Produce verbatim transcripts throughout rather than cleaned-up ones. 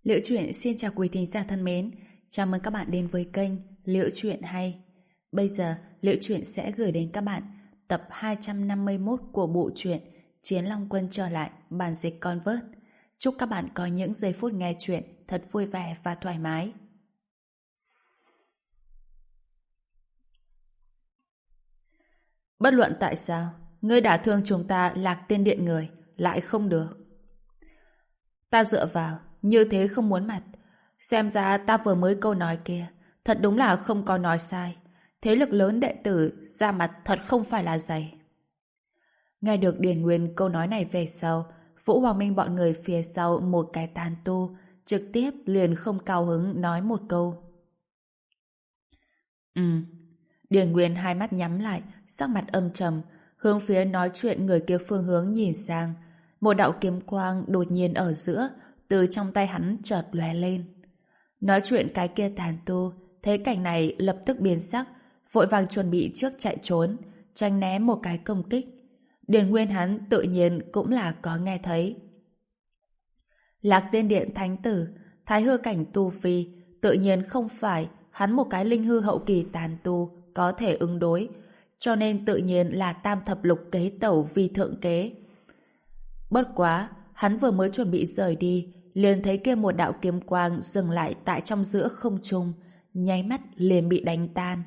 Liễu Chuyện xin chào quý thính giả thân mến. Chào mừng các bạn đến với kênh Liễu Chuyện Hay. Bây giờ, Liễu Chuyện sẽ gửi đến các bạn tập hai trăm năm mươi mốt của bộ truyện Chiến Long Quân trở lại, bản dịch Convert. Chúc các bạn có những giây phút nghe chuyện thật vui vẻ và thoải mái. Bất luận tại sao, ngươi đả thương chúng ta Lạc Tiên Điện người, lại không được. Ta dựa vào, như thế không muốn mặt. Xem ra ta vừa mới câu nói kia, thật đúng là không có nói sai. Thế lực lớn đệ tử, ra mặt thật không phải là dày. Nghe được Điền Nguyên câu nói này về sau, Vũ Hoàng Minh bọn người phía sau một cái tàn tu, trực tiếp liền không cao hứng nói một câu. Ừ. Điền Nguyên hai mắt nhắm lại, sắc mặt âm trầm, hướng phía nói chuyện người kia phương hướng nhìn sang. Một đạo kiếm quang đột nhiên ở giữa, từ trong tay hắn chợt lóe lên. Nói chuyện cái kia tàn tu, thấy cảnh này lập tức biến sắc, vội vàng chuẩn bị trước chạy trốn, tránh né một cái công kích. Điền Nguyên hắn tự nhiên cũng là có nghe thấy. Lạc Tiên Điện Thánh Tử, Thái Hư cảnh tu vi, tự nhiên không phải hắn một cái linh hư hậu kỳ tàn tu có thể ứng đối, cho nên tự nhiên là tam thập lục kế tẩu vi thượng kế. Bất quá, hắn vừa mới chuẩn bị rời đi, liền thấy kia một đạo kiếm quang dừng lại tại trong giữa không trung, nháy mắt liền bị đánh tan.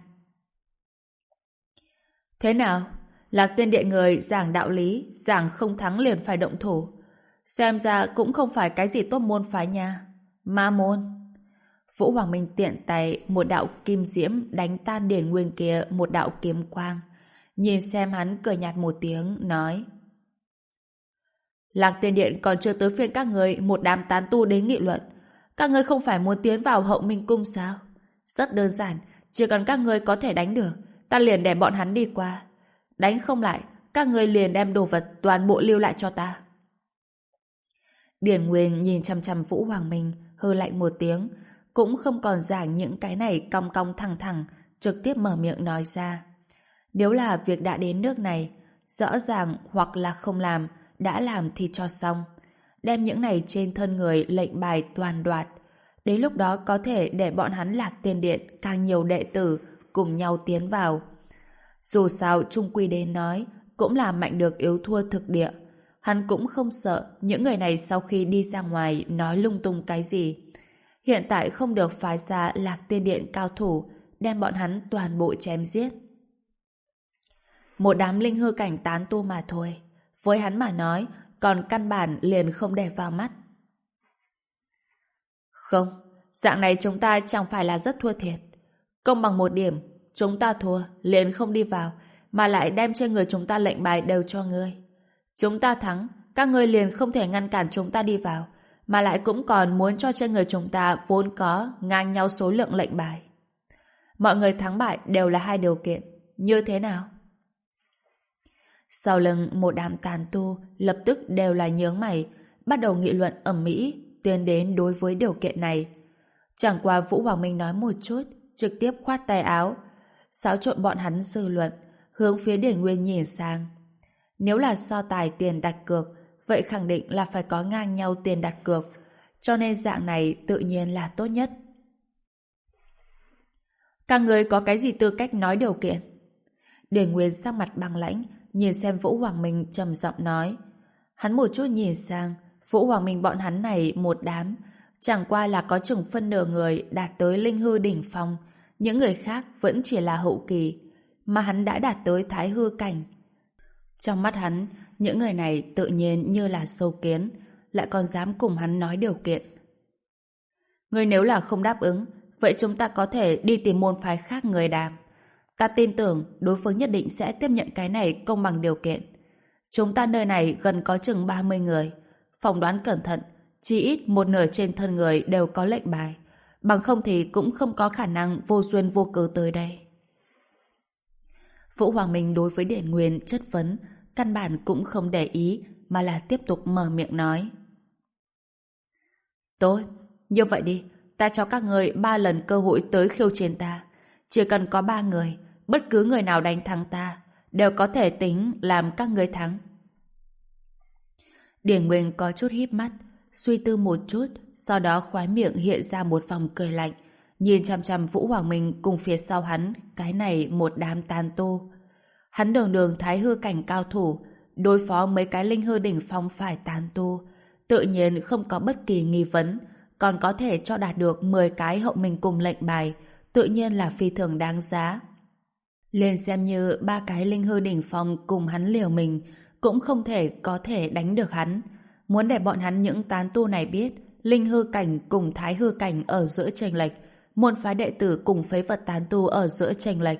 Thế nào? Lạc Tiên Điện người giảng đạo lý, giảng không thắng liền phải động thủ. Xem ra cũng không phải cái gì tốt môn phái nha. Ma môn. Vũ Hoàng Minh tiện tay một đạo kim diễm đánh tan Điền Nguyên kia một đạo kiếm quang. Nhìn xem hắn cười nhạt một tiếng, nói: Lạc Tiên Điện còn chưa tới phiên các người một đám tán tu đến nghị luận. Các người không phải muốn tiến vào Hậu Minh Cung sao? Rất đơn giản, chỉ cần các người có thể đánh được, ta liền để bọn hắn đi qua. Đánh không lại, các người liền đem đồ vật toàn bộ lưu lại cho ta. Điền Nguyên nhìn chăm chăm Vũ Hoàng Minh, hừ lạnh một tiếng, cũng không còn giảng những cái này cong cong thẳng thẳng, trực tiếp mở miệng nói ra. Nếu là việc đã đến nước này, rõ ràng hoặc là không làm, đã làm thì cho xong. Đem những này trên thân người lệnh bài toàn đoạt. Đến lúc đó có thể để bọn hắn Lạc Tiên Điện càng nhiều đệ tử cùng nhau tiến vào. Dù sao chung quy đến nói, cũng là mạnh được yếu thua thực địa. Hắn cũng không sợ những người này sau khi đi ra ngoài nói lung tung cái gì. Hiện tại không được phái ra Lạc Tiên Điện cao thủ, đem bọn hắn toàn bộ chém giết. Một đám linh hư cảnh tán tu mà thôi. Với hắn mà nói, còn căn bản liền không để vào mắt. Không, dạng này chúng ta chẳng phải là rất thua thiệt. Công bằng một điểm, chúng ta thua, liền không đi vào, mà lại đem trên người chúng ta lệnh bài đều cho ngươi. Chúng ta thắng, các ngươi liền không thể ngăn cản chúng ta đi vào, mà lại cũng còn muốn cho trên người chúng ta vốn có ngang nhau số lượng lệnh bài. Mọi người thắng bại đều là hai điều kiện. Như thế nào? Sau lưng một đám tàn tu lập tức đều là nhướng mày, bắt đầu nghị luận ầm ĩ tiến đến đối với điều kiện này. Chẳng qua Vũ Hoàng Minh nói một chút, trực tiếp khoát tay áo, xáo trộn bọn hắn dư luận, hướng phía Điền Nguyên nhìn sang. Nếu là so tài tiền đặt cược, vậy khẳng định là phải có ngang nhau tiền đặt cược, cho nên dạng này tự nhiên là tốt nhất. Các người có cái gì tư cách nói điều kiện? Điền Nguyên sắc mặt băng lãnh, nhìn xem Vũ Hoàng Minh trầm giọng nói. Hắn một chút nhìn sang, Vũ Hoàng Minh bọn hắn này một đám, chẳng qua là có chừng phân nửa người đạt tới linh hư đỉnh phong, những người khác vẫn chỉ là hậu kỳ, mà hắn đã đạt tới thái hư cảnh. Trong mắt hắn, những người này tự nhiên như là sâu kiến, lại còn dám cùng hắn nói điều kiện. Người nếu là không đáp ứng, vậy chúng ta có thể đi tìm môn phái khác người đàm. Ta tin tưởng đối phương nhất định sẽ tiếp nhận cái này công bằng điều kiện. Chúng ta nơi này gần có chừng ba mươi người. Phỏng đoán cẩn thận, chỉ ít một nửa trên thân người đều có lệnh bài. Bằng không thì cũng không có khả năng vô duyên vô cớ tới đây. Vũ Hoàng Minh đối với Điền Nguyên chất vấn, căn bản cũng không để ý, mà là tiếp tục mở miệng nói. Tốt, như vậy đi, ta cho các người ba lần cơ hội tới khiêu chiến ta. Chỉ cần có ba người, bất cứ người nào đánh thắng ta, đều có thể tính làm các ngươi thắng. Điền Nguyên có chút híp mắt, suy tư một chút, sau đó khóe miệng hiện ra một vòng cười lạnh, nhìn chằm chằm Vũ Hoàng Minh cùng phía sau hắn, cái này một đám tàn tu. Hắn đường đường thái hư cảnh cao thủ, đối phó mấy cái linh hư đỉnh phong phải tàn tu, tự nhiên không có bất kỳ nghi vấn, còn có thể cho đạt được mười cái hậu minh cùng lệnh bài, tự nhiên là phi thường đáng giá. Liền xem như ba cái linh hư đỉnh phong cùng hắn liều mình, cũng không thể có thể đánh được hắn. Muốn để bọn hắn những tán tu này biết, linh hư cảnh cùng thái hư cảnh ở giữa chênh lệch, môn phái đệ tử cùng phế vật tán tu ở giữa chênh lệch.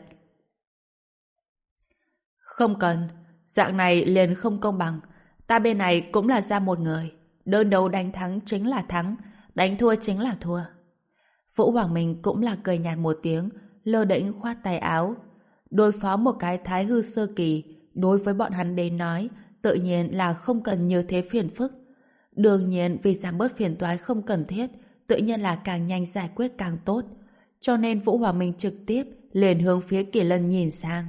Không cần, dạng này liền không công bằng. Ta bên này cũng là ra một người, đơn đấu đánh thắng chính là thắng, đánh thua chính là thua. Vũ Hoàng Minh cũng là cười nhạt một tiếng, lơ đễnh khoát tay áo. Đối phó một cái thái hư sơ kỳ, đối với bọn hắn đến nói, tự nhiên là không cần như thế phiền phức. Đương nhiên vì giảm bớt phiền toái không cần thiết, tự nhiên là càng nhanh giải quyết càng tốt. Cho nên Vũ Hoàng Minh trực tiếp liền hướng phía Kỳ Lân nhìn sang.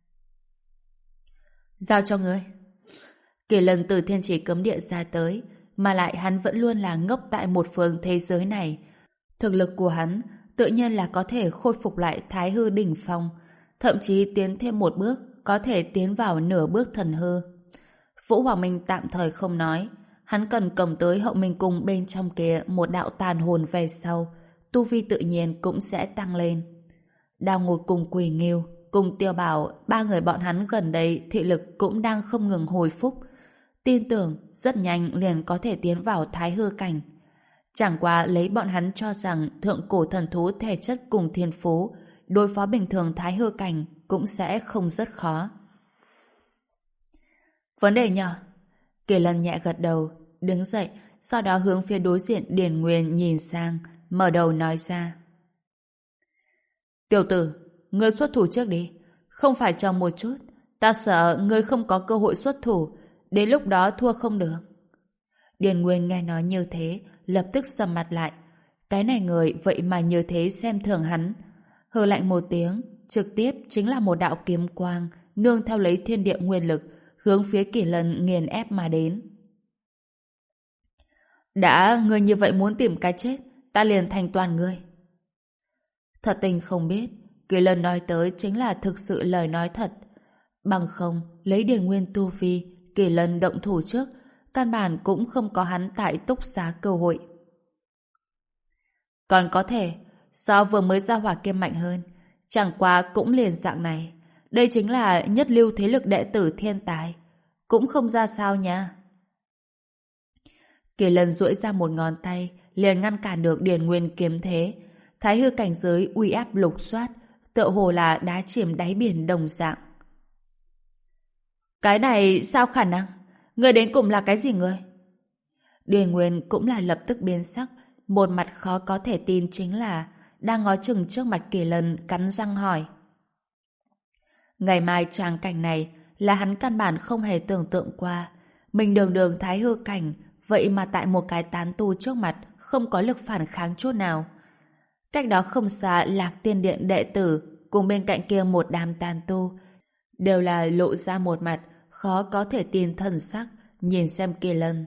Giao cho ngươi. Kỳ Lân từ thiên chỉ cấm địa ra tới, mà lại hắn vẫn luôn là ngốc tại một phương thế giới này. Thực lực của hắn tự nhiên là có thể khôi phục lại thái hư đỉnh phong, thậm chí tiến thêm một bước, có thể tiến vào nửa bước thần hư. Vũ Hoàng Minh tạm thời không nói, hắn cần cầm tới hậu minh cung bên trong kia một đạo tàn hồn về sau, tu vi tự nhiên cũng sẽ tăng lên. Đao Ngột cùng Quỳ Nghiêu, cùng Tiêu Bảo, ba người bọn hắn gần đây thị lực cũng đang không ngừng hồi phúc, tin tưởng rất nhanh liền có thể tiến vào thái hư cảnh. Chẳng qua lấy bọn hắn cho rằng thượng cổ thần thú thể chất cùng thiên phú, đối phó bình thường thái hư cảnh cũng sẽ không rất khó. Vấn đề nhỏ. Kỳ Lân nhẹ gật đầu, đứng dậy, sau đó hướng phía đối diện Điền Nguyên nhìn sang, mở đầu nói ra. Tiểu tử, ngươi xuất thủ trước đi. Không phải chờ một chút, ta sợ ngươi không có cơ hội xuất thủ, đến lúc đó thua không được. Điền Nguyên nghe nói như thế, lập tức sầm mặt lại. Cái này người vậy mà như thế xem thường hắn. Hừ lạnh một tiếng, trực tiếp chính là một đạo kiếm quang, nương theo lấy thiên địa nguyên lực, hướng phía Kỳ Lân nghiền ép mà đến. Đã ngươi như vậy muốn tìm cái chết, ta liền thành toàn ngươi. Thật tình không biết, Kỳ Lân nói tới chính là thực sự lời nói thật. Bằng không, lấy Điền Nguyên tu vi, Kỳ Lân động thủ trước, căn bản cũng không có hắn tại túc xá cơ hội. Còn có thể, do vừa mới ra hỏa kia mạnh hơn, chẳng qua cũng liền dạng này. Đây chính là nhất lưu thế lực đệ tử thiên tài. Cũng không ra sao nha. Kỳ Lân duỗi ra một ngón tay, liền ngăn cản được Điền Nguyên kiếm thế. Thái hư cảnh giới uy áp lục soát, tựa hồ là đá chìm đáy biển đồng dạng. Cái này sao khả năng? Người đến cùng là cái gì người? Điền Nguyên cũng là lập tức biến sắc, một mặt khó có thể tin chính là đang ngó chừng trước mặt Kỳ Lân cắn răng hỏi. Ngày mai tràng cảnh này là hắn căn bản không hề tưởng tượng qua. Mình đường đường thái hư cảnh, vậy mà tại một cái tán tu trước mặt không có lực phản kháng chút nào. Cách đó không xa Lạc Tiên Điện đệ tử cùng bên cạnh kia một đám tán tu đều là lộ ra một mặt khó có thể tin thần sắc nhìn xem Kỳ Lân.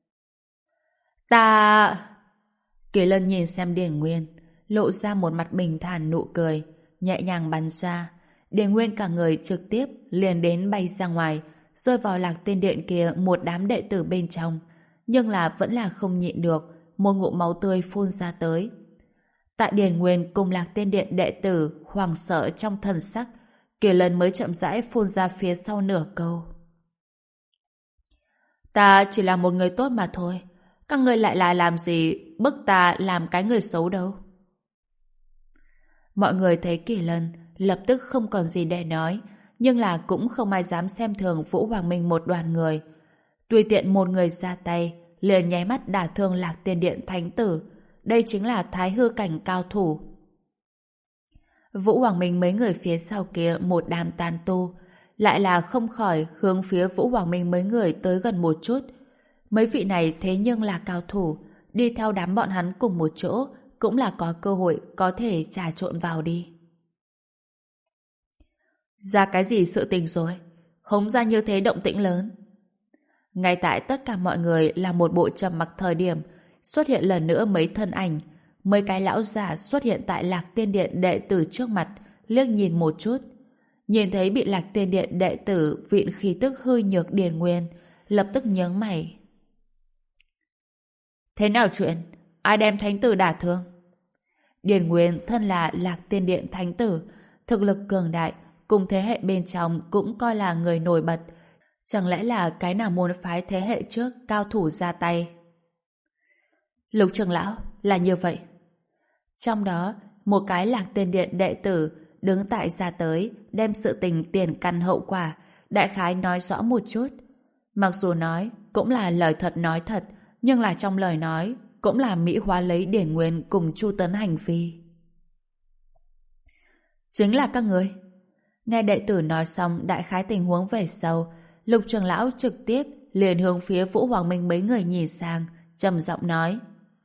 Ta... Kỳ Lân nhìn xem Điền Nguyên, lộ ra một mặt bình thản nụ cười, nhẹ nhàng bắn ra. Điền Nguyên cả người trực tiếp liền đến bay ra ngoài, rơi vào Lạc Tiên Điện kia một đám đệ tử bên trong, nhưng là vẫn là không nhịn được, một ngụm máu tươi phun ra tới. Tại Điền Nguyên cùng Lạc Tiên Điện đệ tử hoảng sợ trong thần sắc, Kỳ Lân mới chậm rãi phun ra phía sau nửa câu. Ta chỉ là một người tốt mà thôi, các ngươi lại là làm gì bức ta làm cái người xấu đâu. Mọi người thấy Kỳ Lân lập tức không còn gì để nói, nhưng là cũng không ai dám xem thường Vũ Hoàng Minh một đoàn người. Tùy tiện một người ra tay, liền nháy mắt đả thương Lạc Tiên Điện thánh tử. Đây chính là thái hư cảnh cao thủ. Vũ Hoàng Minh mấy người phía sau kia một đám tàn tu, lại là không khỏi hướng phía Vũ Hoàng Minh mấy người tới gần một chút. Mấy vị này thế nhưng là cao thủ, đi theo đám bọn hắn cùng một chỗ, cũng là có cơ hội có thể trà trộn vào đi. Ra cái gì sự tình rồi? Hống ra như thế động tĩnh lớn. Ngay tại tất cả mọi người là một bộ trầm mặc thời điểm, xuất hiện lần nữa mấy thân ảnh. Mấy cái lão giả xuất hiện tại Lạc Tiên Điện đệ tử trước mặt, liếc nhìn một chút. Nhìn thấy bị Lạc Tiên Điện đệ tử vịn khí tức hư nhược Điền Nguyên, lập tức nhướng mày. Thế nào chuyện? Ai đem thánh tử đả thương? Điền Nguyên thân là Lạc Tiên Điện thánh tử, thực lực cường đại, cùng thế hệ bên trong cũng coi là người nổi bật. Chẳng lẽ là cái nào môn phái thế hệ trước cao thủ ra tay? Lục trưởng lão, là như vậy. Trong đó, một cái Lạc Tiên Điện đệ tử đứng tại ra tới, đem sự tình tiền căn hậu quả, đại khái nói rõ một chút. Mặc dù nói, cũng là lời thật nói thật, nhưng là trong lời nói, cũng là mỹ hóa lấy Điển Nguyên cùng Chu Tấn hành vi. Chính là các người. Nghe đệ tử nói xong đại khái tình huống về sau, Lục trưởng lão trực tiếp liền hướng phía Vũ Hoàng Minh mấy người nhìn sang, trầm giọng nói: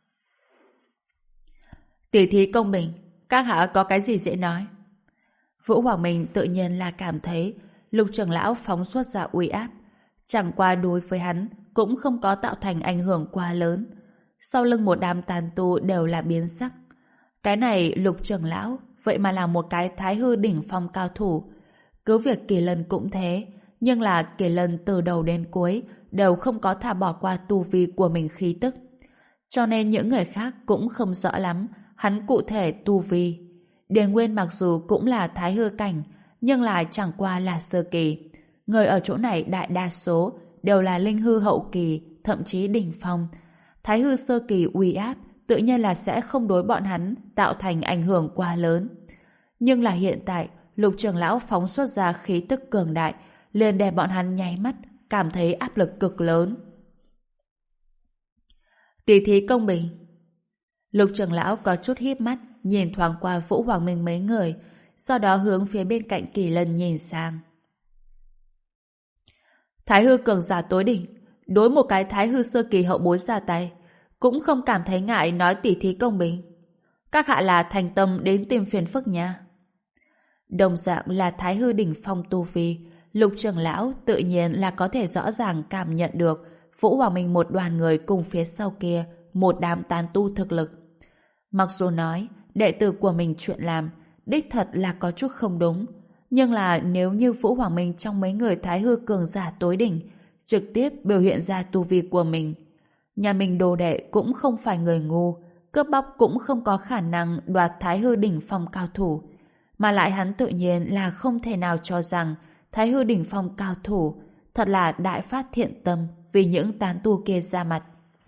Tỉ thí công bình, các hạ có cái gì dễ nói? Vũ Hoàng Minh tự nhiên là cảm thấy Lục trưởng lão phóng xuất ra uy áp, chẳng qua đối với hắn cũng không có tạo thành ảnh hưởng quá lớn. Sau lưng một đám tàn tu đều là biến sắc. Cái này Lục trưởng lão vậy mà là một cái thái hư đỉnh phong cao thủ. Cứ việc Kỳ Lân cũng thế, nhưng là Kỳ Lân từ đầu đến cuối đều không có thả bỏ qua tu vi của mình khí tức. Cho nên những người khác cũng không rõ lắm hắn cụ thể tu vi. Điền Nguyên mặc dù cũng là thái hư cảnh, nhưng là chẳng qua là sơ kỳ. Người ở chỗ này đại đa số đều là linh hư hậu kỳ, thậm chí đỉnh phong. Thái hư sơ kỳ uy áp tự nhiên là sẽ không đối bọn hắn tạo thành ảnh hưởng quá lớn. Nhưng là hiện tại, Lục trưởng lão phóng xuất ra khí tức cường đại, liền để bọn hắn nháy mắt, cảm thấy áp lực cực lớn. Tỷ thí công bình. Lục trưởng lão có chút híp mắt, nhìn thoáng qua Vũ Hoàng Minh mấy người, sau đó hướng phía bên cạnh Kỳ Lân nhìn sang. Thái hư cường giả tối đỉnh, đối một cái thái hư sơ kỳ hậu bối ra tay, cũng không cảm thấy ngại nói tỉ thí công bình. Các hạ là thành tâm đến tìm phiền phức nha. Đồng dạng là thái hư đỉnh phong tu vi, Lục trưởng lão tự nhiên là có thể rõ ràng cảm nhận được Vũ Hoàng Minh một đoàn người cùng phía sau kia một đám tán tu thực lực. Mặc dù nói đệ tử của mình chuyện làm đích thật là có chút không đúng, nhưng là nếu như Vũ Hoàng Minh trong mấy người thái hư cường giả tối đỉnh trực tiếp biểu hiện ra tu vi của mình, nhà mình đồ đệ cũng không phải người ngu, cướp bóc cũng không có khả năng đoạt thái hư đỉnh phong cao thủ, mà lại hắn tự nhiên là không thể nào cho rằng thái hư đỉnh phong cao thủ thật là đại phát thiện tâm vì những tán tu kia ra mặt.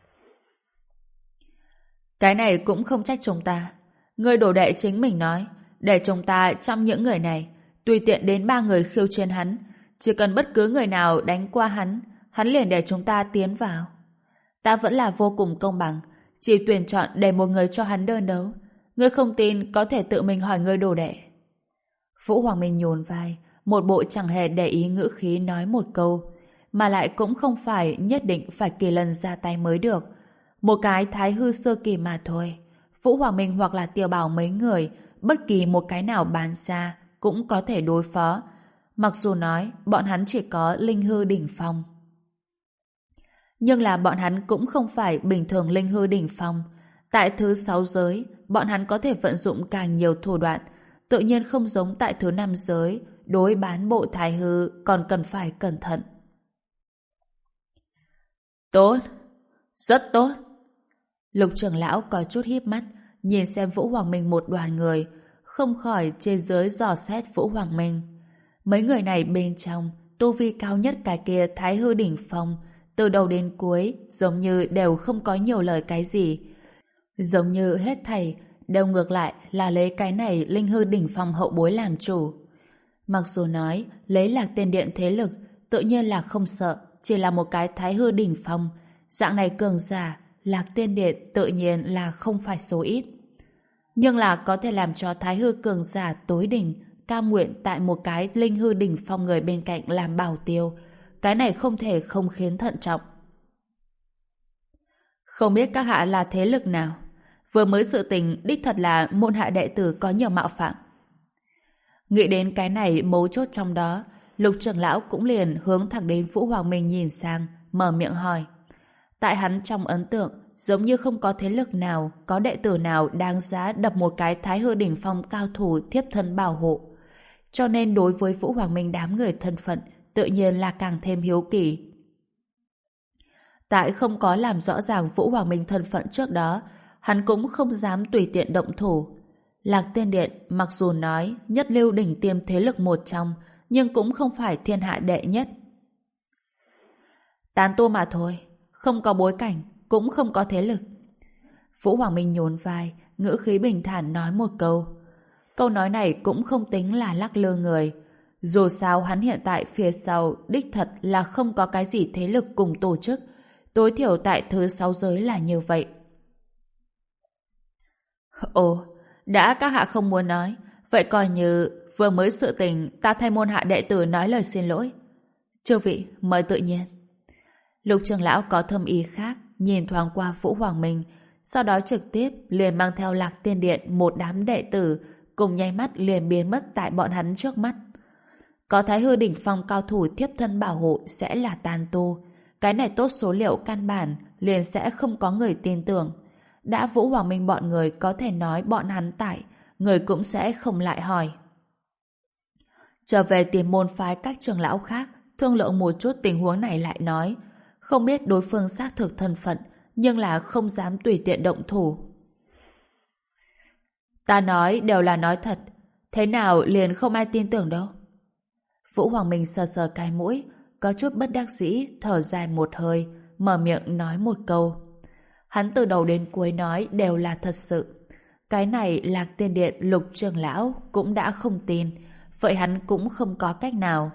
Cái này cũng không trách chúng ta. Người đồ đệ chính mình nói, để chúng ta trong những người này tùy tiện đến ba người khiêu chiến hắn, chỉ cần bất cứ người nào đánh qua hắn, hắn liền để chúng ta tiến vào. Ta vẫn là vô cùng công bằng, chỉ tuyển chọn để một người cho hắn đơn đấu. Ngươi không tin có thể tự mình hỏi người đồ đệ. Vũ Hoàng Minh nhún vai, một bộ chẳng hề để ý ngữ khí nói một câu, mà lại cũng không phải nhất định phải Kỳ Lân ra tay mới được. Một cái thái hư sơ kỳ mà thôi. Vũ Hoàng Minh hoặc là Tiêu Bảo mấy người, bất kỳ một cái nào bán ra cũng có thể đối phó. Mặc dù nói bọn hắn chỉ có linh hư đỉnh phong, nhưng là bọn hắn cũng không phải bình thường linh hư đỉnh phong. Tại thứ sáu giới, bọn hắn có thể vận dụng càng nhiều thủ đoạn, tự nhiên không giống tại thứ năm giới, đối bán bộ thái hư còn cần phải cẩn thận. Tốt, rất tốt. Lục trưởng lão có chút híp mắt, nhìn xem Vũ Hoàng Minh một đoàn người, không khỏi trên dưới dò xét Vũ Hoàng Minh. Mấy người này bên trong, tu vi cao nhất cái kia thái hư đỉnh phong, từ đầu đến cuối giống như đều không có nhiều lời cái gì. Giống như hết thảy đều ngược lại là lấy cái này linh hư đỉnh phong hậu bối làm chủ. Mặc dù nói lấy Lạc Tiên Điện thế lực tự nhiên là không sợ, chỉ là một cái thái hư đỉnh phong, dạng này cường giả Lạc Tiên Điện tự nhiên là không phải số ít. Nhưng là có thể làm cho thái hư cường giả tối đỉnh cam nguyện tại một cái linh hư đỉnh phong người bên cạnh làm bảo tiêu, cái này không thể không khiến thận trọng. Không biết các hạ là thế lực nào? Vừa mới sự tình đích thật là môn hạ đệ tử có nhiều mạo phạm. Nghĩ đến cái này mấu chốt trong đó, Lục trưởng lão cũng liền hướng thẳng đến Vũ Hoàng Minh nhìn sang, mở miệng hỏi. Tại hắn trong ấn tượng, giống như không có thế lực nào, có đệ tử nào đáng giá đập một cái Thái Hư đỉnh phong cao thủ thiếp thân bảo hộ. Cho nên đối với Vũ Hoàng Minh đám người thân phận, tự nhiên là càng thêm hiếu kỳ. Tại không có làm rõ ràng Vũ Hoàng Minh thân phận trước đó, hắn cũng không dám tùy tiện động thủ. Lạc Tiên Điện mặc dù nói nhất lưu đỉnh tiêm thế lực một trong, nhưng cũng không phải thiên hạ đệ nhất. Tán tu mà thôi, không có bối cảnh, cũng không có thế lực. Vũ Hoàng Minh nhún vai, ngữ khí bình thản nói một câu. Câu nói này cũng không tính là lắc lư người. Dù sao hắn hiện tại phía sau đích thật là không có cái gì thế lực cùng tổ chức. Tối thiểu tại thứ sáu giới là như vậy. Ồ, đã các hạ không muốn nói, vậy coi như vừa mới sự tình ta thay môn hạ đệ tử nói lời xin lỗi. Chư vị, mời tự nhiên. Lục trưởng lão có thâm ý khác, nhìn thoáng qua Vũ Hoàng Minh, sau đó trực tiếp liền mang theo Lạc Tiên Điện một đám đệ tử, cùng nháy mắt liền biến mất tại bọn hắn trước mắt. Có Thái Hư đỉnh phong cao thủ thiếp thân bảo hộ sẽ là tàn tu. Cái này tốt số liệu căn bản liền sẽ không có người tin tưởng. Đã Vũ Hoàng Minh bọn người có thể nói bọn hắn tại, người cũng sẽ không lại hỏi. Trở về tìm môn phái các trưởng lão khác, thương lượng một chút tình huống này lại nói. Không biết đối phương xác thực thân phận, nhưng là không dám tùy tiện động thủ. Ta nói đều là nói thật, thế nào liền không ai tin tưởng đâu. Vũ Hoàng Minh sờ sờ cái mũi, có chút bất đắc dĩ, thở dài một hơi, mở miệng nói một câu. Hắn từ đầu đến cuối nói đều là thật sự. Cái này Lạc Tiên Điện Lục trưởng lão cũng đã không tin, vậy hắn cũng không có cách nào.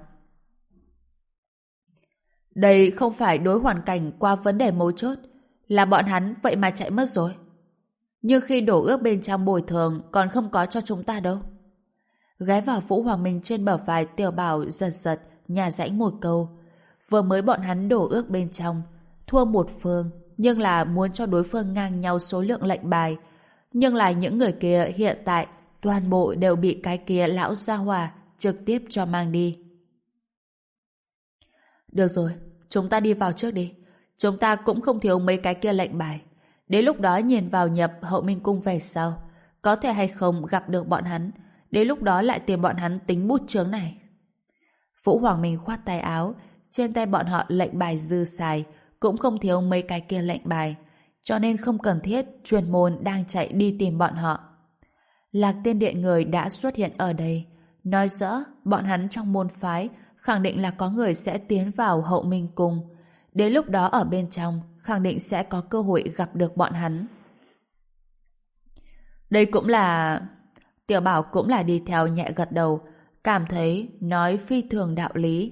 Đây không phải đối hoàn cảnh qua vấn đề mấu chốt, là bọn hắn vậy mà chạy mất rồi. Nhưng khi đổ ước bên trong bồi thường còn không có cho chúng ta đâu. Ghé vào Vũ Hoàng Minh trên bờ vai Tiểu Bảo giật giật, nhà rãnh một câu. Vừa mới bọn hắn đổ ước bên trong, thua một phương, nhưng là muốn cho đối phương ngang nhau số lượng lệnh bài. Nhưng là những người kia hiện tại toàn bộ đều bị cái kia lão gia hỏa trực tiếp cho mang đi. Được rồi, chúng ta đi vào trước đi. Chúng ta cũng không thiếu mấy cái kia lệnh bài. Đến lúc đó nhìn vào nhập Hậu Minh Cung về sau, có thể hay không gặp được bọn hắn. Đến lúc đó lại tìm bọn hắn tính bút chướng này. Vũ Hoàng Minh khoát tay áo, trên tay bọn họ lệnh bài dư xài, cũng không thiếu mấy cái kia lệnh bài, cho nên không cần thiết chuyên môn đang chạy đi tìm bọn họ. Lạc Tiên Điện người đã xuất hiện ở đây, nói rõ bọn hắn trong môn phái khẳng định là có người sẽ tiến vào Hậu Minh Cung. Đến lúc đó ở bên trong khẳng định sẽ có cơ hội gặp được bọn hắn. Đây cũng là... Tiểu Bảo cũng là đi theo nhẹ gật đầu, cảm thấy nói phi thường đạo lý.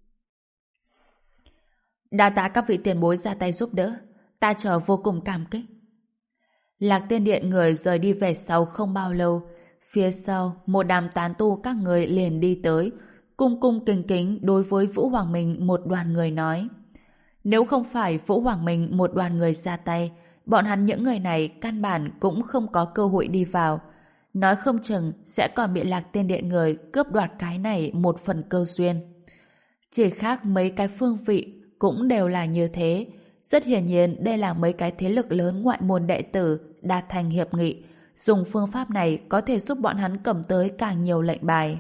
Đa tạ các vị tiền bối ra tay giúp đỡ, ta chờ vô cùng cảm kích. Lạc Tiên Điện người rời đi về sau không bao lâu, phía sau một đám tán tu các người liền đi tới, cung cung kính kính đối với Vũ Hoàng Minh một đoàn người nói. Nếu không phải Vũ Hoàng Minh một đoàn người ra tay, bọn hắn những người này căn bản cũng không có cơ hội đi vào. Nói không chừng sẽ còn bị Lạc Tiên Điện người cướp đoạt cái này một phần cơ duyên. Chỉ khác mấy cái phương vị cũng đều là như thế. Rất hiển nhiên đây là mấy cái thế lực lớn ngoại môn đệ tử đạt thành hiệp nghị. Dùng phương pháp này có thể giúp bọn hắn cầm tới càng nhiều lệnh bài.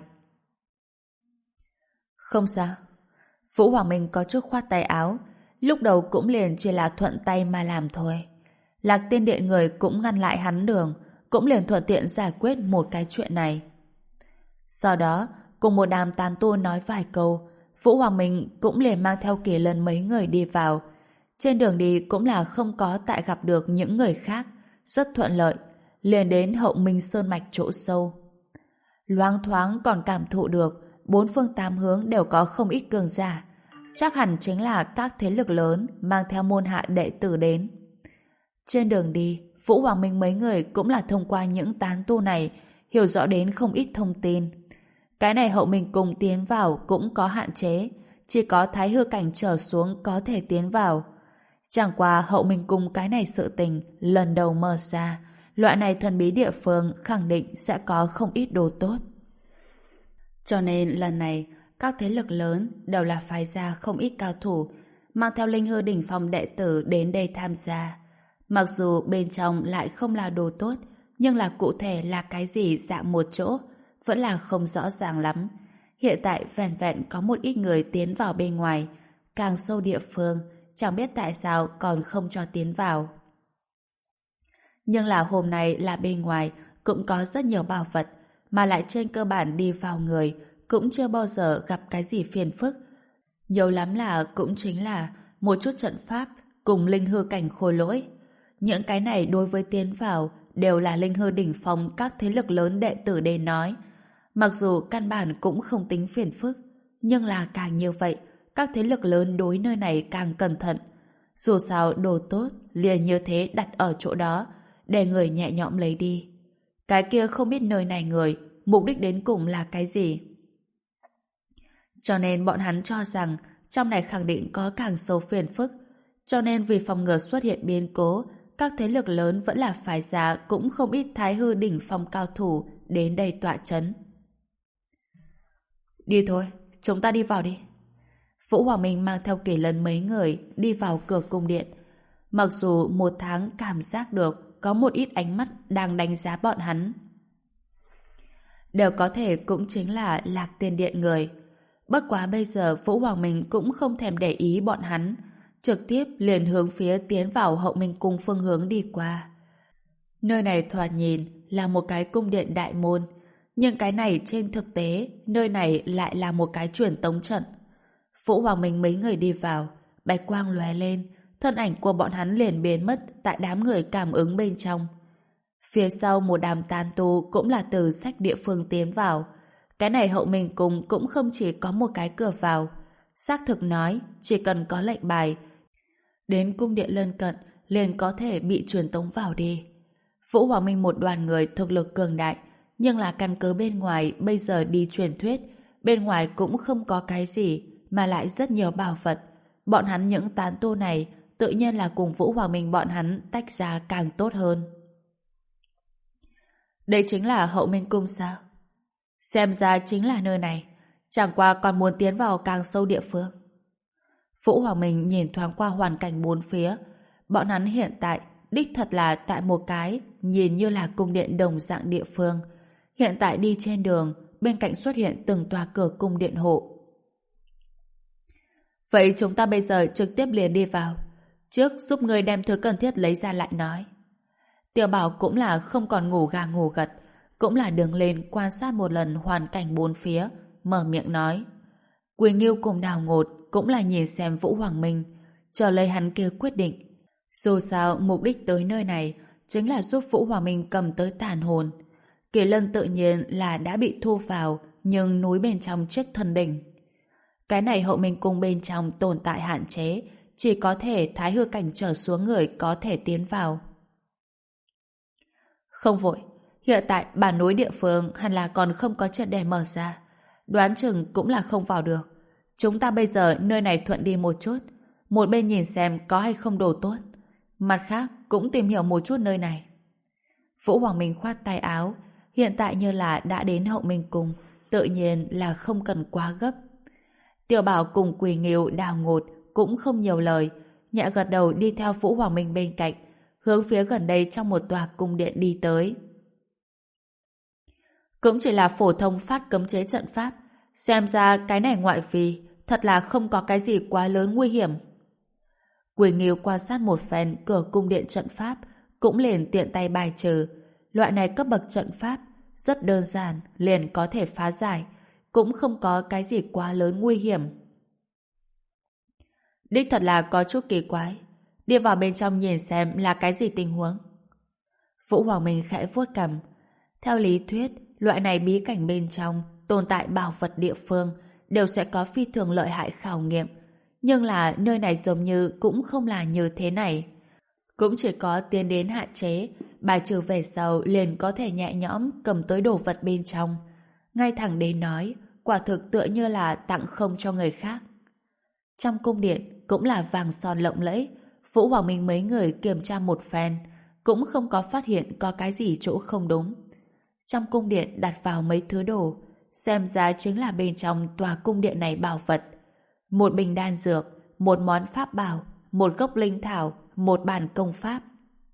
Không sao. Vũ Hoàng Minh có chút khoát tay áo. Lúc đầu cũng liền chỉ là thuận tay mà làm thôi. Lạc Tiên Điện người cũng ngăn lại hắn đường, cũng liền thuận tiện giải quyết một cái chuyện này. Sau đó, cùng một đám tán tu nói vài câu, Vũ Hoàng Minh cũng liền mang theo Kỳ Lân mấy người đi vào. Trên đường đi cũng là không có tại gặp được những người khác, rất thuận lợi, liền đến Hậu Minh Sơn Mạch chỗ sâu. Loáng thoáng còn cảm thụ được bốn phương tám hướng đều có không ít cường giả, chắc hẳn chính là các thế lực lớn mang theo môn hạ đệ tử đến. Trên đường đi, Vũ Hoàng Minh mấy người cũng là thông qua những tán tu này hiểu rõ đến không ít thông tin. Cái này Hậu Minh Cung tiến vào cũng có hạn chế, chỉ có Thái Hư cảnh trở xuống có thể tiến vào. Chẳng qua Hậu Minh Cung cái này sự tình lần đầu mở ra, loại này thần bí địa phương khẳng định sẽ có không ít đồ tốt. Cho nên lần này các thế lực lớn đều là phái ra không ít cao thủ mang theo linh hư đỉnh phong đệ tử đến đây tham gia. Mặc dù bên trong lại không là đồ tốt, nhưng là cụ thể là cái gì dạng một chỗ, vẫn là không rõ ràng lắm. Hiện tại vẻn vẹn có một ít người tiến vào bên ngoài, càng sâu địa phương, chẳng biết tại sao còn không cho tiến vào. Nhưng là hôm nay là bên ngoài cũng có rất nhiều bảo vật, mà lại trên cơ bản đi vào người cũng chưa bao giờ gặp cái gì phiền phức. Nhiều lắm là cũng chính là một chút trận pháp cùng linh hư cảnh khôi lỗi. Những cái này đối với tiến vào đều là linh hư đỉnh phong các thế lực lớn đệ tử đến nói. Mặc dù căn bản cũng không tính phiền phức, nhưng là càng như vậy, các thế lực lớn đối nơi này càng cẩn thận. Dù sao đồ tốt liền như thế đặt ở chỗ đó, để người nhẹ nhõm lấy đi. Cái kia không biết nơi này người, mục đích đến cùng là cái gì. Cho nên bọn hắn cho rằng trong này khẳng định có càng sâu phiền phức. Cho nên vì phòng ngừa xuất hiện biến cố, các thế lực lớn vẫn là phái giá cũng không ít thái hư đỉnh phong cao thủ đến đây tọa chấn. Đi thôi, chúng ta đi vào đi. Vũ Hoàng Minh mang theo Kỳ Lân mấy người đi vào cửa cung điện. Mặc dù một tháng cảm giác được có một ít ánh mắt đang đánh giá bọn hắn. Đều có thể cũng chính là Lạc Tiên Điện người. Bất quá bây giờ Vũ Hoàng Minh cũng không thèm để ý bọn hắn, trực tiếp liền hướng phía tiến vào Hậu Minh Cung phương hướng đi qua. Nơi này thoạt nhìn là một cái cung điện đại môn, nhưng cái này trên thực tế, nơi này lại là một cái truyền tống trận. Vũ Hoàng Minh mấy người đi vào, bạch quang lóe lên, thân ảnh của bọn hắn liền biến mất tại đám người cảm ứng bên trong. Phía sau một đám tán tu cũng là từ sách địa phương tiến vào. Cái này Hậu Minh Cung cũng không chỉ có một cái cửa vào. Xác thực nói, chỉ cần có lệnh bài, đến cung điện lân cận liền có thể bị truyền tống vào đi. Vũ Hoàng Minh một đoàn người thực lực cường đại, nhưng là căn cứ bên ngoài bây giờ đi truyền thuyết, bên ngoài cũng không có cái gì, mà lại rất nhiều bảo vật. Bọn hắn những tán tu này tự nhiên là cùng Vũ Hoàng Minh bọn hắn tách ra càng tốt hơn. Đây chính là Hậu Minh Cung sao? Xem ra chính là nơi này, chẳng qua còn muốn tiến vào càng sâu địa phương. Vũ Hoàng Minh nhìn thoáng qua hoàn cảnh bốn phía. Bọn hắn hiện tại đích thật là tại một cái nhìn như là cung điện đồng dạng địa phương. Hiện tại đi trên đường, bên cạnh xuất hiện từng tòa cửa cung điện hộ. Vậy chúng ta bây giờ trực tiếp liền đi vào. Trước giúp người đem thứ cần thiết lấy ra lại nói. Tiểu Bảo cũng là không còn ngủ gà ngủ gật, cũng là đứng lên quan sát một lần hoàn cảnh bốn phía, mở miệng nói. Quỳnh Nghiêu cùng Đào Ngột cũng là nhìn xem Vũ Hoàng Minh, chờ lấy hắn kia quyết định. Dù sao mục đích tới nơi này chính là giúp Vũ Hoàng Minh cầm tới tàn hồn. Kỳ Lân tự nhiên là đã bị thu vào, nhưng núi bên trong chiếc thần đỉnh. Cái này Hậu Minh Cung bên trong tồn tại hạn chế, chỉ có thể thái hư cảnh trở xuống người có thể tiến vào. Không vội, hiện tại bản núi địa phương hẳn là còn không có triệt để mở ra. Đoán chừng cũng là không vào được. Chúng ta bây giờ nơi này thuận đi một chút, một bên nhìn xem có hay không đồ tốt, mặt khác cũng tìm hiểu một chút nơi này. Vũ Hoàng Minh khoát tay áo, hiện tại như là đã đến Hậu Minh Cung, tự nhiên là không cần quá gấp. Tiểu Bảo cùng Quỳ Nghiêu, Đào Ngột cũng không nhiều lời, nhẹ gật đầu đi theo Vũ Hoàng Minh bên cạnh, hướng phía gần đây trong một tòa cung điện đi tới. Cũng chỉ là phổ thông phát cấm chế trận pháp, xem ra cái này ngoại vi thật là không có cái gì quá lớn nguy hiểm. Quỳ Nghiêu quan sát một phen cửa cung điện trận pháp, cũng liền tiện tay bài trừ. Loại này cấp bậc trận pháp rất đơn giản, liền có thể phá giải, cũng không có cái gì quá lớn nguy hiểm. Đích thật là có chút kỳ quái. Đi vào bên trong nhìn xem là cái gì tình huống. Vũ Hoàng Minh khẽ vuốt cằm. Theo lý thuyết, loại này bí cảnh bên trong tồn tại bảo vật địa phương đều sẽ có phi thường lợi hại khảo nghiệm. Nhưng là nơi này giống như cũng không là như thế này. Cũng chỉ có tiến đến hạn chế, bài trừ về sau liền có thể nhẹ nhõm cầm tới đồ vật bên trong. Ngay thẳng đến nói, quả thực tựa như là tặng không cho người khác. Trong cung điện cũng là vàng son lộng lẫy. Vũ Hoàng Minh mấy người kiểm tra một phen, cũng không có phát hiện có cái gì chỗ không đúng. Trong cung điện đặt vào mấy thứ đồ, xem ra chính là bên trong tòa cung điện này bảo vật. Một bình đan dược, một món pháp bảo, một gốc linh thảo, một bản công pháp.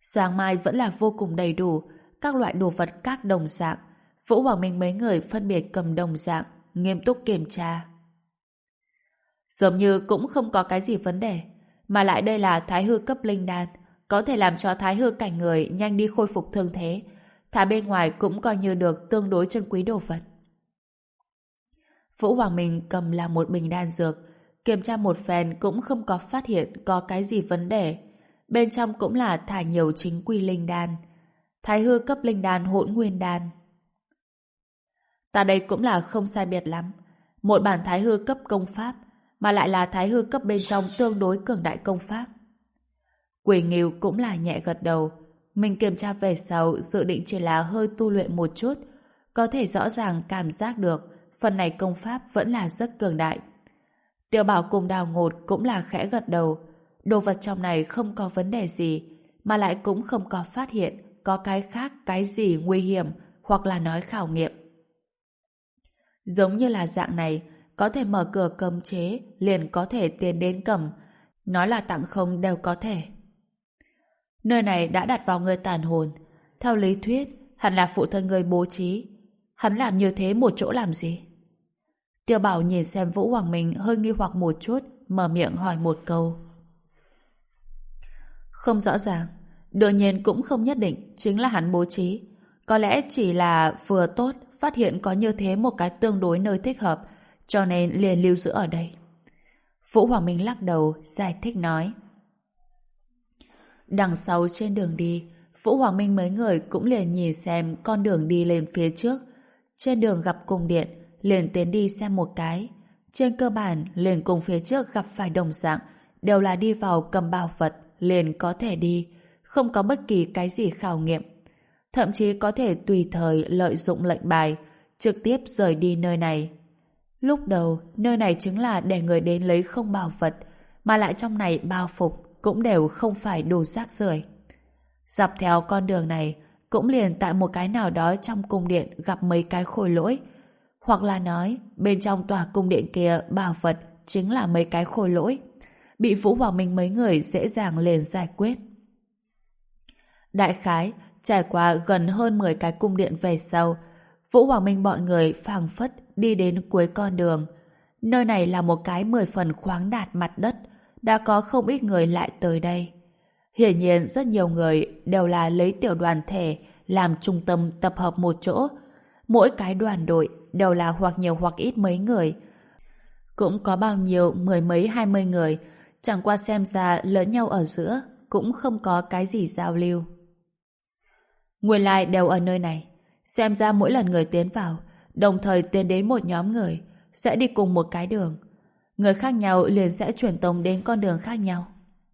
Sáng mai vẫn là vô cùng đầy đủ, các loại đồ vật các đồng dạng. Vũ Hoàng Minh mấy người phân biệt cầm đồng dạng, nghiêm túc kiểm tra. Giống như cũng không có cái gì vấn đề, mà lại đây là thái hư cấp linh đan, có thể làm cho thái hư cảnh người nhanh đi khôi phục thương thế. Thả bên ngoài cũng coi như được tương đối chân quý đồ vật. Vũ Hoàng Minh cầm là một bình đan dược, kiểm tra một phen cũng không có phát hiện có cái gì vấn đề. Bên trong cũng là thả nhiều chính quy linh đan, thái hư cấp linh đan hỗn nguyên đan. Ta đây cũng là không sai biệt lắm, một bản thái hư cấp công pháp, mà lại là thái hư cấp bên trong tương đối cường đại công pháp. Quỷ Nghiêu cũng là nhẹ gật đầu. Mình kiểm tra về sau dự định chỉ là hơi tu luyện một chút, có thể rõ ràng cảm giác được phần này công pháp vẫn là rất cường đại. Tiểu Bảo cùng Đào Ngột cũng là khẽ gật đầu. Đồ vật trong này không có vấn đề gì, mà lại cũng không có phát hiện có cái khác cái gì nguy hiểm hoặc là nói khảo nghiệm. Giống như là dạng này, có thể mở cửa cấm chế, liền có thể tiến đến cầm. Nói là tặng không đều có thể. Nơi này đã đặt vào người tàn hồn. Theo lý thuyết, hẳn là phụ thân người bố trí. Hắn làm như thế một chỗ làm gì? Tiểu Bảo nhìn xem Vũ Hoàng Minh hơi nghi hoặc một chút, mở miệng hỏi một câu. Không rõ ràng. Đương nhiên cũng không nhất định chính là hắn bố trí. Có lẽ chỉ là vừa tốt phát hiện có như thế một cái tương đối nơi thích hợp, cho nên liền lưu giữ ở đây. Vũ Hoàng Minh lắc đầu, giải thích nói. Đằng sau trên đường đi, Vũ Hoàng Minh mấy người cũng liền nhìn xem con đường đi lên phía trước. Trên đường gặp cung điện, liền tiến đi xem một cái. Trên cơ bản, liền cùng phía trước gặp phải đồng dạng, đều là đi vào cầm bảo vật, liền có thể đi, không có bất kỳ cái gì khảo nghiệm. Thậm chí có thể tùy thời lợi dụng lệnh bài, trực tiếp rời đi nơi này. Lúc đầu, nơi này chính là để người đến lấy không bảo vật, mà lại trong này bao phục cũng đều không phải đồ rác rưởi. Dọc theo con đường này, cũng liền tại một cái nào đó trong cung điện gặp mấy cái khôi lỗi. Hoặc là nói, bên trong tòa cung điện kia bảo vật chính là mấy cái khôi lỗi. Bị Vũ Hoàng Minh mấy người dễ dàng liền giải quyết. Đại khái, trải qua gần hơn mười cái cung điện về sau, Vũ Hoàng Minh bọn người phảng phất đi đến cuối con đường. Nơi này là một cái mười phần khoáng đạt mặt đất, đã có không ít người lại tới đây. Hiển nhiên rất nhiều người đều là lấy tiểu đoàn thể làm trung tâm tập hợp một chỗ. Mỗi cái đoàn đội đều là hoặc nhiều hoặc ít mấy người. Cũng có bao nhiêu mười mấy hai mươi người, chẳng qua xem ra lớn nhau ở giữa, cũng không có cái gì giao lưu. Nguyên lai đều ở nơi này. Xem ra mỗi lần người tiến vào, đồng thời tiến đến một nhóm người, sẽ đi cùng một cái đường. Người khác nhau liền sẽ chuyển tông đến con đường khác nhau.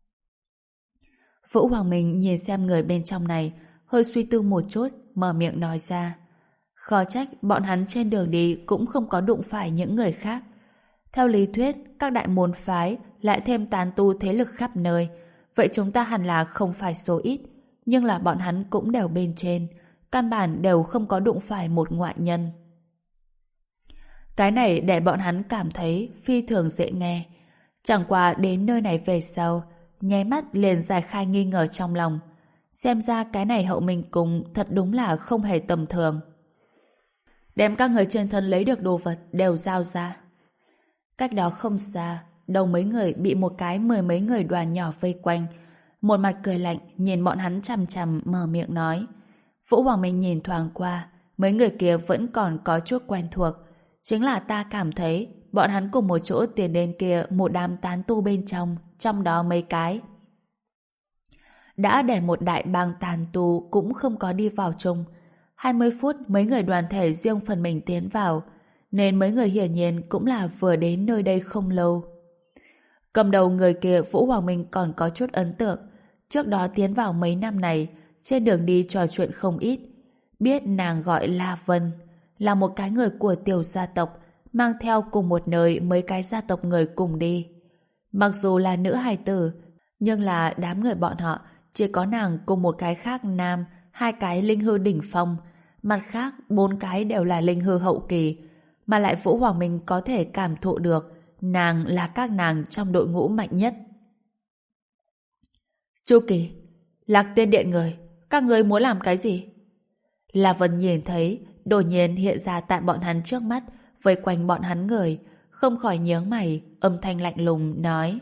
Vũ Hoàng Minh nhìn xem người bên trong này, hơi suy tư một chút, mở miệng nói ra. Khó trách bọn hắn trên đường đi cũng không có đụng phải những người khác. Theo lý thuyết, các đại môn phái lại thêm tán tu thế lực khắp nơi, vậy chúng ta hẳn là không phải số ít, nhưng là bọn hắn cũng đều bên trên, căn bản đều không có đụng phải một ngoại nhân. Cái này để bọn hắn cảm thấy phi thường dễ nghe. Chẳng qua đến nơi này về sau, nháy mắt liền giải khai nghi ngờ trong lòng. Xem ra cái này Hậu Minh Cung thật đúng là không hề tầm thường. Đem các người trên thân lấy được đồ vật đều giao ra. Cách đó không xa, đầu mấy người bị một cái mười mấy người đoàn nhỏ vây quanh. Một mặt cười lạnh nhìn bọn hắn chằm chằm mở miệng nói. Vũ Hoàng Minh nhìn thoáng qua, mấy người kia vẫn còn có chút quen thuộc. Chính là ta cảm thấy bọn hắn cùng một chỗ tiến đến kia một đám tán tu bên trong, trong đó mấy cái. Đã để một đại bang tán tu cũng không có đi vào chung. hai mươi phút mấy người đoàn thể riêng phần mình tiến vào, nên mấy người hiển nhiên cũng là vừa đến nơi đây không lâu. Cầm đầu người kia Vũ Hoàng Minh còn có chút ấn tượng. Trước đó tiến vào mấy năm này, trên đường đi trò chuyện không ít. Biết nàng gọi La Vân, là một cái người của tiểu gia tộc, mang theo cùng một nơi mấy cái gia tộc người cùng đi. Mặc dù là nữ hài tử, nhưng là đám người bọn họ chỉ có nàng cùng một cái khác nam, hai cái linh hư đỉnh phong, mặt khác bốn cái đều là linh hư hậu kỳ, mà lại Vũ Hoàng Minh có thể cảm thụ được nàng là các nàng trong đội ngũ mạnh nhất. Chu Kỳ, Lạc Tiên Điện người, các người muốn làm cái gì? La Vân nhìn thấy, đột nhiên hiện ra tại bọn hắn trước mắt, vây quanh bọn hắn người, không khỏi nhướng mày, âm thanh lạnh lùng nói.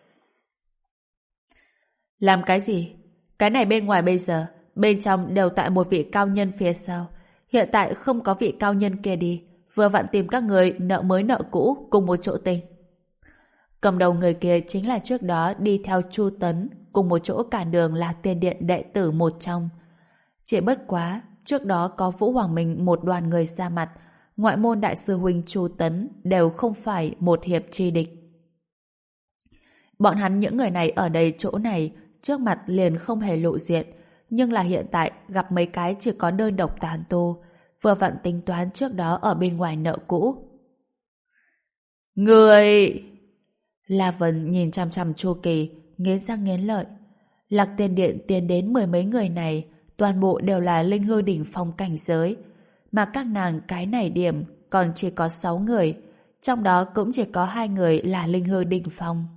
Làm cái gì? Cái này bên ngoài bây giờ, bên trong đều tại một vị cao nhân phía sau. Hiện tại không có vị cao nhân kia đi, vừa vặn tìm các người nợ mới nợ cũ cùng một chỗ tình. Cầm đầu người kia chính là trước đó đi theo Chu Tấn cùng một chỗ cản đường là Tiên Điện đệ tử một trong. Chỉ bất quá, trước đó có Vũ Hoàng Minh một đoàn người ra mặt, ngoại môn đại sư huynh Chu Tấn đều không phải một hiệp chi địch. Bọn hắn những người này ở đây chỗ này trước mặt liền không hề lộ diện, nhưng là hiện tại gặp mấy cái chỉ có đơn độc tàn tu, vừa vặn tính toán trước đó ở bên ngoài nợ cũ. Người... La Vân nhìn chằm chằm Chu Kỳ, nghiến răng nghiến lợi. Lạc Tiên Điện tiến đến mười mấy người này, toàn bộ đều là linh hư đỉnh phong cảnh giới, mà các nàng cái này điểm còn chỉ có sáu người, trong đó cũng chỉ có hai người là linh hư đỉnh phong.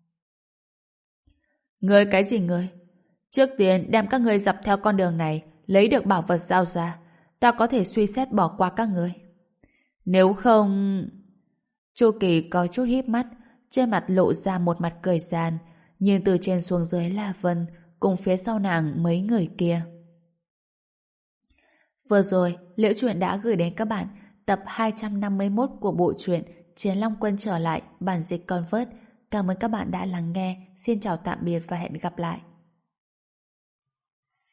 Ngươi cái gì ngươi? Trước tiên đem các ngươi dập theo con đường này, lấy được bảo vật giao ra, ta có thể suy xét bỏ qua các ngươi. Nếu không... Chu Kỳ có chút híp mắt, trên mặt lộ ra một mặt cười gian, nhìn từ trên xuống dưới La Vân cùng phía sau nàng mấy người kia. Vừa rồi, Liễu Chuyện đã gửi đến các bạn tập hai trăm năm mươi mốt của bộ truyện Chiến Long Quân trở lại bản dịch Convert. Cảm ơn các bạn đã lắng nghe. Xin chào tạm biệt và hẹn gặp lại.